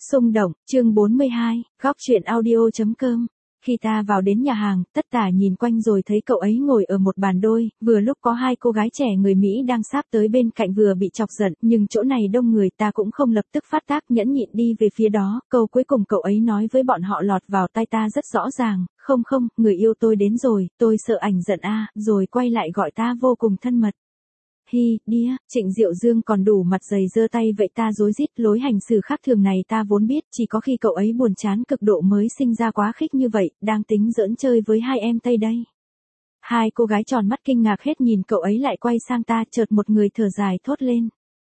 Xung động, chương 42, góc truyện audio.com. Khi ta vào đến nhà hàng, Tất Tả nhìn quanh rồi thấy cậu ấy ngồi ở một bàn đôi, vừa lúc có hai cô gái trẻ người Mỹ đang sáp tới bên cạnh vừa bị chọc giận, nhưng chỗ này đông người ta cũng không lập tức phát tác nhẫn nhịn đi về phía đó, câu cuối cùng cậu ấy nói với bọn họ lọt vào tai ta rất rõ ràng, không, người yêu tôi đến rồi, tôi sợ ảnh giận a, rồi quay lại gọi ta vô cùng thân mật. Hi, đĩa, Trịnh Diệu Dương còn đủ mặt dày giơ tay vậy ta rối rít, lối hành xử khác thường này ta vốn biết, chỉ có khi cậu ấy buồn chán cực độ mới sinh ra quá khích như vậy, đang tính giỡn chơi với hai em Tây đây. Hai cô gái tròn mắt kinh ngạc hết nhìn cậu ấy lại quay sang ta, chợt một người thở dài thốt lên.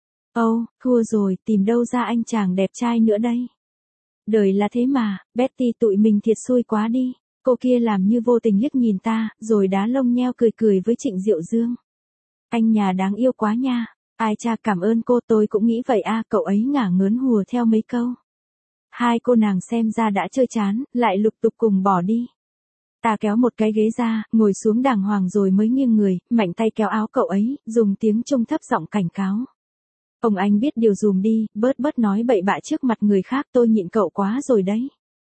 Âu, thua rồi, tìm đâu ra anh chàng đẹp trai nữa đây. Đời là thế mà, Betty tụi mình thiệt xui quá đi. Cô kia làm như vô tình liếc nhìn ta, rồi đá lông nheo cười với Trịnh Diệu Dương. Anh nhà đáng yêu quá nha. Ai cha cảm ơn cô, tôi cũng nghĩ vậy a, cậu ấy ngả ngớn hùa theo mấy câu. Hai cô nàng xem ra đã chơi chán, lại lục tục cùng bỏ đi. Ta kéo một cái ghế ra, ngồi xuống đàng hoàng rồi mới nghiêng người, mạnh tay kéo áo cậu ấy, dùng tiếng trung thấp giọng cảnh cáo. Ông anh biết điều dùm đi, bớt nói bậy bạ trước mặt người khác, tôi nhịn cậu quá rồi đấy.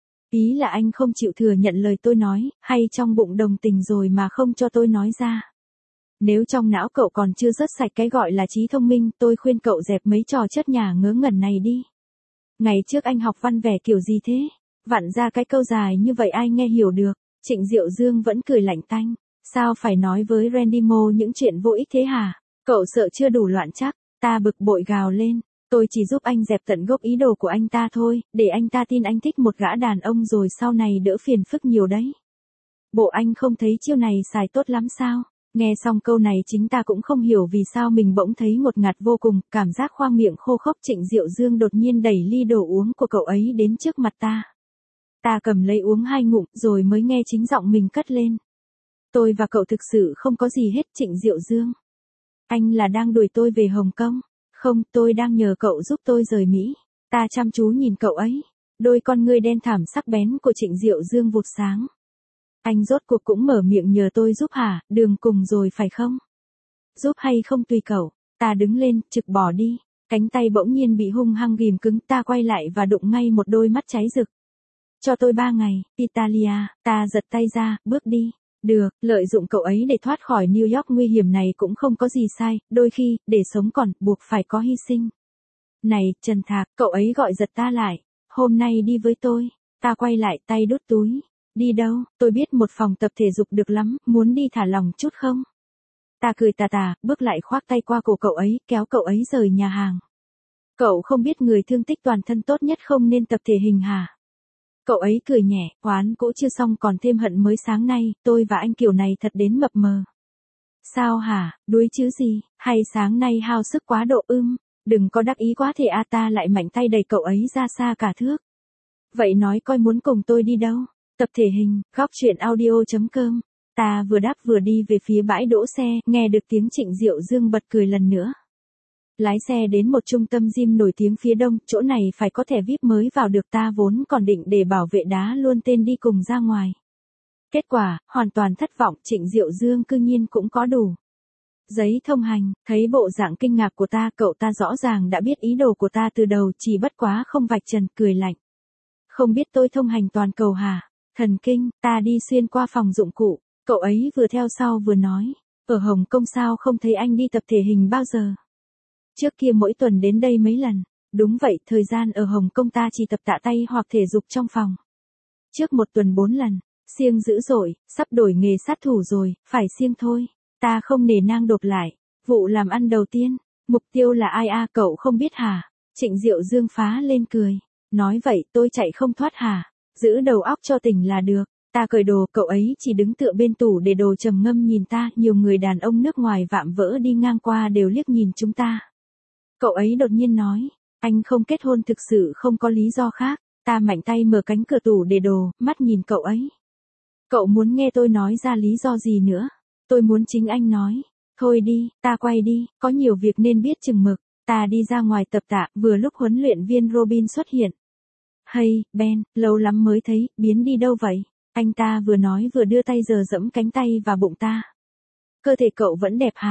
Ý là anh không chịu thừa nhận lời tôi nói, hay trong bụng đồng tình rồi mà không cho tôi nói ra. Nếu trong não cậu còn chưa rớt sạch cái gọi là trí thông minh, tôi khuyên cậu dẹp mấy trò chất nhà ngớ ngẩn này đi. Ngày trước anh học văn vẻ kiểu gì thế? Vặn ra cái câu dài như vậy ai nghe hiểu được? Trịnh Diệu Dương vẫn cười lạnh tanh. Sao phải nói với Randy Mo những chuyện vô ích thế hả? Cậu sợ chưa đủ loạn chắc? Ta bực bội gào lên. Tôi chỉ giúp anh dẹp tận gốc ý đồ của anh ta thôi, để anh ta tin anh thích một gã đàn ông rồi sau này đỡ phiền phức nhiều đấy. Bộ anh không thấy chiêu này xài tốt lắm sao? Nghe xong câu này chính ta cũng không hiểu vì sao mình bỗng thấy ngột ngạt vô cùng, cảm giác khoang miệng khô khốc. Trịnh Diệu Dương đột nhiên đẩy ly đồ uống của cậu ấy đến trước mặt ta. Ta cầm lấy uống hai ngụm rồi mới nghe chính giọng mình cất lên. Tôi và cậu thực sự không có gì hết Trịnh Diệu Dương. Anh là đang đuổi tôi về Hồng Kông? Không, tôi đang nhờ cậu giúp tôi rời Mỹ. Ta chăm chú nhìn cậu ấy. Đôi con ngươi đen thẳm sắc bén của Trịnh Diệu Dương vụt sáng. Anh rốt cuộc cũng mở miệng nhờ tôi giúp hả, đường cùng rồi phải không? Giúp hay không tùy cậu. Ta đứng lên, trực bỏ đi. Cánh tay bỗng nhiên bị hung hăng ghìm cứng, ta quay lại và đụng ngay một đôi mắt cháy rực. Cho tôi 3 ngày, Italia, ta giật tay ra, bước đi. Được, lợi dụng cậu ấy để thoát khỏi New York nguy hiểm này cũng không có gì sai, đôi khi, để sống còn, buộc phải có hy sinh. Này, Trần Thạc, cậu ấy gọi giật ta lại. Hôm nay đi với tôi. Ta quay lại, tay đút túi. Đi đâu, tôi biết một phòng tập thể dục được lắm, muốn đi thả lỏng chút không? Ta cười tà, bước lại khoác tay qua cổ cậu ấy, kéo cậu ấy rời nhà hàng. Cậu không biết người thương tích toàn thân tốt nhất không nên tập thể hình hả? Cậu ấy cười nhẹ, oán cũ chưa xong còn thêm hận mới sáng nay, tôi và anh kiểu này thật đến mập mờ. Sao hả, đuối chứ gì, hay sáng nay hao sức quá độ đừng có đắc ý quá thì ta lại mạnh tay đẩy cậu ấy ra xa cả thước. Vậy nói coi muốn cùng tôi đi đâu? Tập thể hình, góc truyện audio.com. Ta vừa đáp vừa đi về phía bãi đỗ xe, nghe được tiếng Trịnh Diệu Dương bật cười lần nữa. Lái xe đến một trung tâm gym nổi tiếng phía đông, chỗ này phải có thẻ VIP mới vào được, ta vốn còn định để bảo vệ đá luôn tên đi cùng ra ngoài. Kết quả, hoàn toàn thất vọng, Trịnh Diệu Dương cư nhiên cũng có đủ giấy thông hành. Thấy bộ dạng kinh ngạc của ta, cậu ta rõ ràng đã biết ý đồ của ta từ đầu, chỉ bất quá không vạch trần, cười lạnh. Không biết tôi thông hành toàn cầu hả? Thần kinh, ta đi xuyên qua phòng dụng cụ. Cậu ấy vừa theo sau vừa nói. Ở Hồng Kông sao không thấy anh đi tập thể hình bao giờ? Trước kia mỗi tuần đến đây mấy lần. Đúng vậy, thời gian ở Hồng Kông ta chỉ tập tạ tay hoặc thể dục trong phòng. Trước một tuần 4 lần. Siêng dữ dội, sắp đổi nghề sát thủ rồi, phải siêng thôi. Ta không nể nang đột lại. Vụ làm ăn đầu tiên. Mục tiêu là ai cậu không biết hả? Trịnh Diệu Dương phá lên cười. Nói vậy tôi chạy không thoát hả? Giữ đầu óc cho tỉnh là được. Ta cởi đồ, cậu ấy chỉ đứng tựa bên tủ để đồ trầm ngâm nhìn ta. Nhiều người đàn ông nước ngoài vạm vỡ đi ngang qua đều liếc nhìn chúng ta. Cậu ấy đột nhiên nói, anh không kết hôn thực sự không có lý do khác. Ta mạnh tay mở cánh cửa tủ để đồ, mắt nhìn cậu ấy. Cậu muốn nghe tôi nói ra lý do gì nữa? Tôi muốn chính anh nói. Thôi đi, ta quay đi, có nhiều việc nên biết chừng mực. Ta đi ra ngoài tập tạ, vừa lúc huấn luyện viên Robin xuất hiện. Hey, Ben, lâu lắm mới thấy, biến đi đâu vậy? Anh ta vừa nói vừa đưa tay giở giẫm cánh tay và bụng ta. Cơ thể cậu vẫn đẹp hả?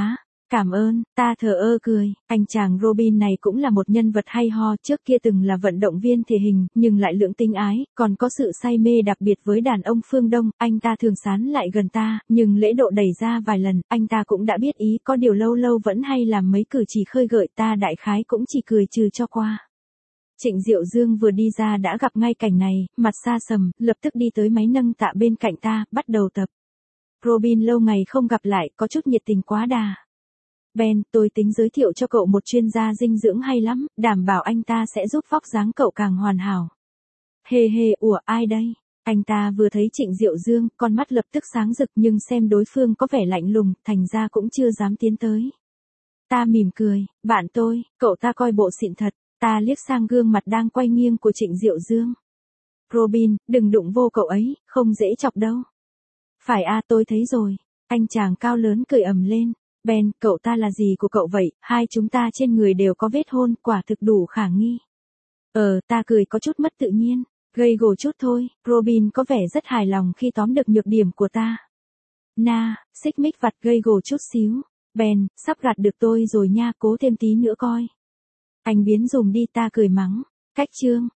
Cảm ơn, ta thờ ơ cười, anh chàng Robin này cũng là một nhân vật hay ho, trước kia từng là vận động viên thể hình, nhưng lại lưỡng tính ái, còn có sự say mê đặc biệt với đàn ông phương Đông, anh ta thường sán lại gần ta, nhưng lễ độ đẩy ra vài lần, anh ta cũng đã biết ý, có điều lâu lâu vẫn hay làm mấy cử chỉ khơi gợi, ta đại khái cũng chỉ cười trừ cho qua. Trịnh Diệu Dương vừa đi ra đã gặp ngay cảnh này, mặt xa sầm, lập tức đi tới máy nâng tạ bên cạnh ta, bắt đầu tập. Robin lâu ngày không gặp lại, có chút nhiệt tình quá đà. Ben, tôi tính giới thiệu cho cậu một chuyên gia dinh dưỡng hay lắm, đảm bảo anh ta sẽ giúp vóc dáng cậu càng hoàn hảo. Hê hê, ủa ai đây? Anh ta vừa thấy Trịnh Diệu Dương, con mắt lập tức sáng rực nhưng xem đối phương có vẻ lạnh lùng, thành ra cũng chưa dám tiến tới. Ta mỉm cười, bạn tôi, cậu ta coi bộ xịn thật, ta liếc sang gương mặt đang quay nghiêng của Trịnh Diệu Dương. Robin, đừng đụng vô cậu ấy, không dễ chọc đâu. Phải à, tôi thấy rồi. Anh chàng cao lớn cười ầm lên. Ben, cậu ta là gì của cậu vậy, hai chúng ta trên người đều có vết hôn, quả thực đủ khả nghi. Ta cười có chút mất tự nhiên, gây gổ chút thôi, Robin có vẻ rất hài lòng khi tóm được nhược điểm của ta. Xích mích vặt gây gổ chút xíu. Ben, sắp gạt được tôi rồi nha, cố thêm tí nữa coi. Anh biến dùm đi, ta cười mắng. Cách chương.